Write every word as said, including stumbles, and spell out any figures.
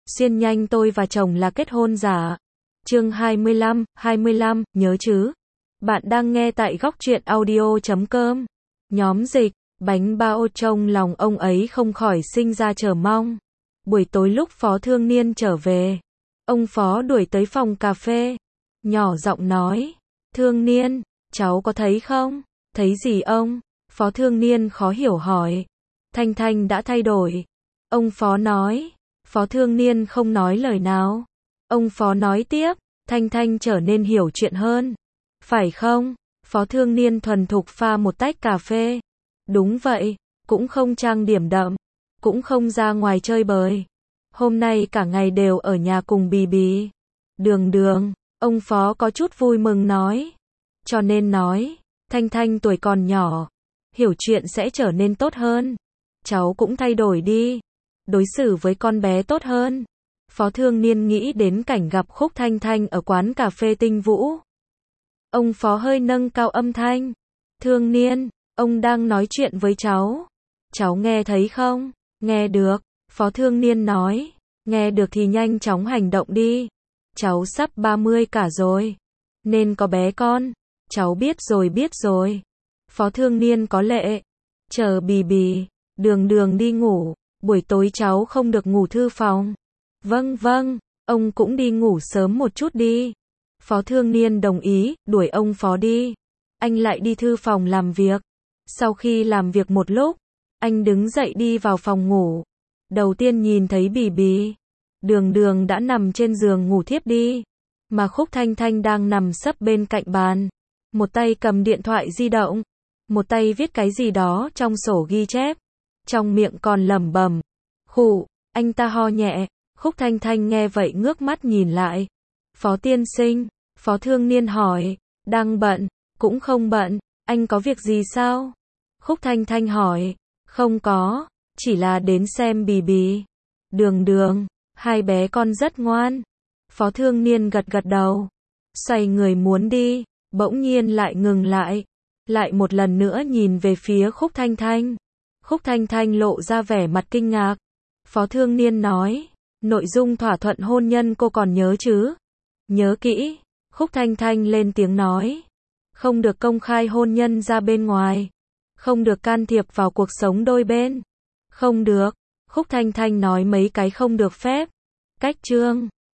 Xuyên nhanh tôi và chồng là kết hôn giả. Chương hai mươi lăm, hai mươi lăm, nhớ chứ? Bạn đang nghe tại góc truyện audio chấm com. Nhóm dịch, bánh bao trong lòng ông ấy không khỏi sinh ra chờ mong. Buổi tối lúc Phó Thương Niên trở về, ông Phó đuổi tới phòng cà phê, nhỏ giọng nói, Thương Niên, cháu có thấy không? Thấy gì ông? Phó Thương Niên khó hiểu hỏi. Thanh Thanh đã thay đổi. Ông Phó nói. Phó Thương Niên không nói lời nào. Ông Phó nói tiếp, Thanh Thanh trở nên hiểu chuyện hơn. Phải không? Phó Thương Niên thuần thục pha một tách cà phê. Đúng vậy, cũng không trang điểm đậm, cũng không ra ngoài chơi bời. Hôm nay cả ngày đều ở nhà cùng Bì Bì. Đường Đường, ông Phó có chút vui mừng nói. Cho nên nói, Thanh Thanh tuổi còn nhỏ, hiểu chuyện sẽ trở nên tốt hơn. Cháu cũng thay đổi đi, đối xử với con bé tốt hơn. Phó Thương Niên nghĩ đến cảnh gặp Khúc Thanh Thanh ở quán cà phê Tinh Vũ. Ông Phó hơi nâng cao âm thanh. Thương Niên, ông đang nói chuyện với cháu. Cháu nghe thấy không? Nghe được, Phó Thương Niên nói. Nghe được thì nhanh chóng hành động đi. Cháu sắp ba mươi cả rồi, nên có bé con. Cháu biết rồi biết rồi. Phó Thương Niên có lệ. Chờ Bì Bì, Đường Đường đi ngủ. Buổi tối cháu không được ngủ thư phòng. Vâng vâng, ông cũng đi ngủ sớm một chút đi. Phó Thương Niên đồng ý, đuổi ông Phó đi. Anh lại đi thư phòng làm việc. Sau khi làm việc một lúc, anh đứng dậy đi vào phòng ngủ. Đầu tiên nhìn thấy Bì Bì, Đường Đường đã nằm trên giường ngủ thiếp đi, mà Khúc Thanh Thanh đang nằm sấp bên cạnh bàn. Một tay cầm điện thoại di động, một tay viết cái gì đó trong sổ ghi chép, trong miệng còn lẩm bẩm. Khụ, anh ta ho nhẹ. Khúc Thanh Thanh nghe vậy ngước mắt nhìn lại. Phó tiên sinh, Phó Thương Niên hỏi, đang bận, cũng không bận, anh có việc gì sao? Khúc Thanh Thanh hỏi, không có, chỉ là đến xem Bì Bì, Đường Đường, hai bé con rất ngoan. Phó Thương Niên gật gật đầu, xoay người muốn đi, bỗng nhiên lại ngừng lại, lại một lần nữa nhìn về phía Khúc Thanh Thanh. Khúc Thanh Thanh lộ ra vẻ mặt kinh ngạc. Phó Thương Niên nói, nội dung thỏa thuận hôn nhân cô còn nhớ chứ? Nhớ kỹ. Khúc Thanh Thanh lên tiếng nói, không được công khai hôn nhân ra bên ngoài, không được can thiệp vào cuộc sống đôi bên. Không được. Khúc Thanh Thanh nói mấy cái không được phép. Cách chương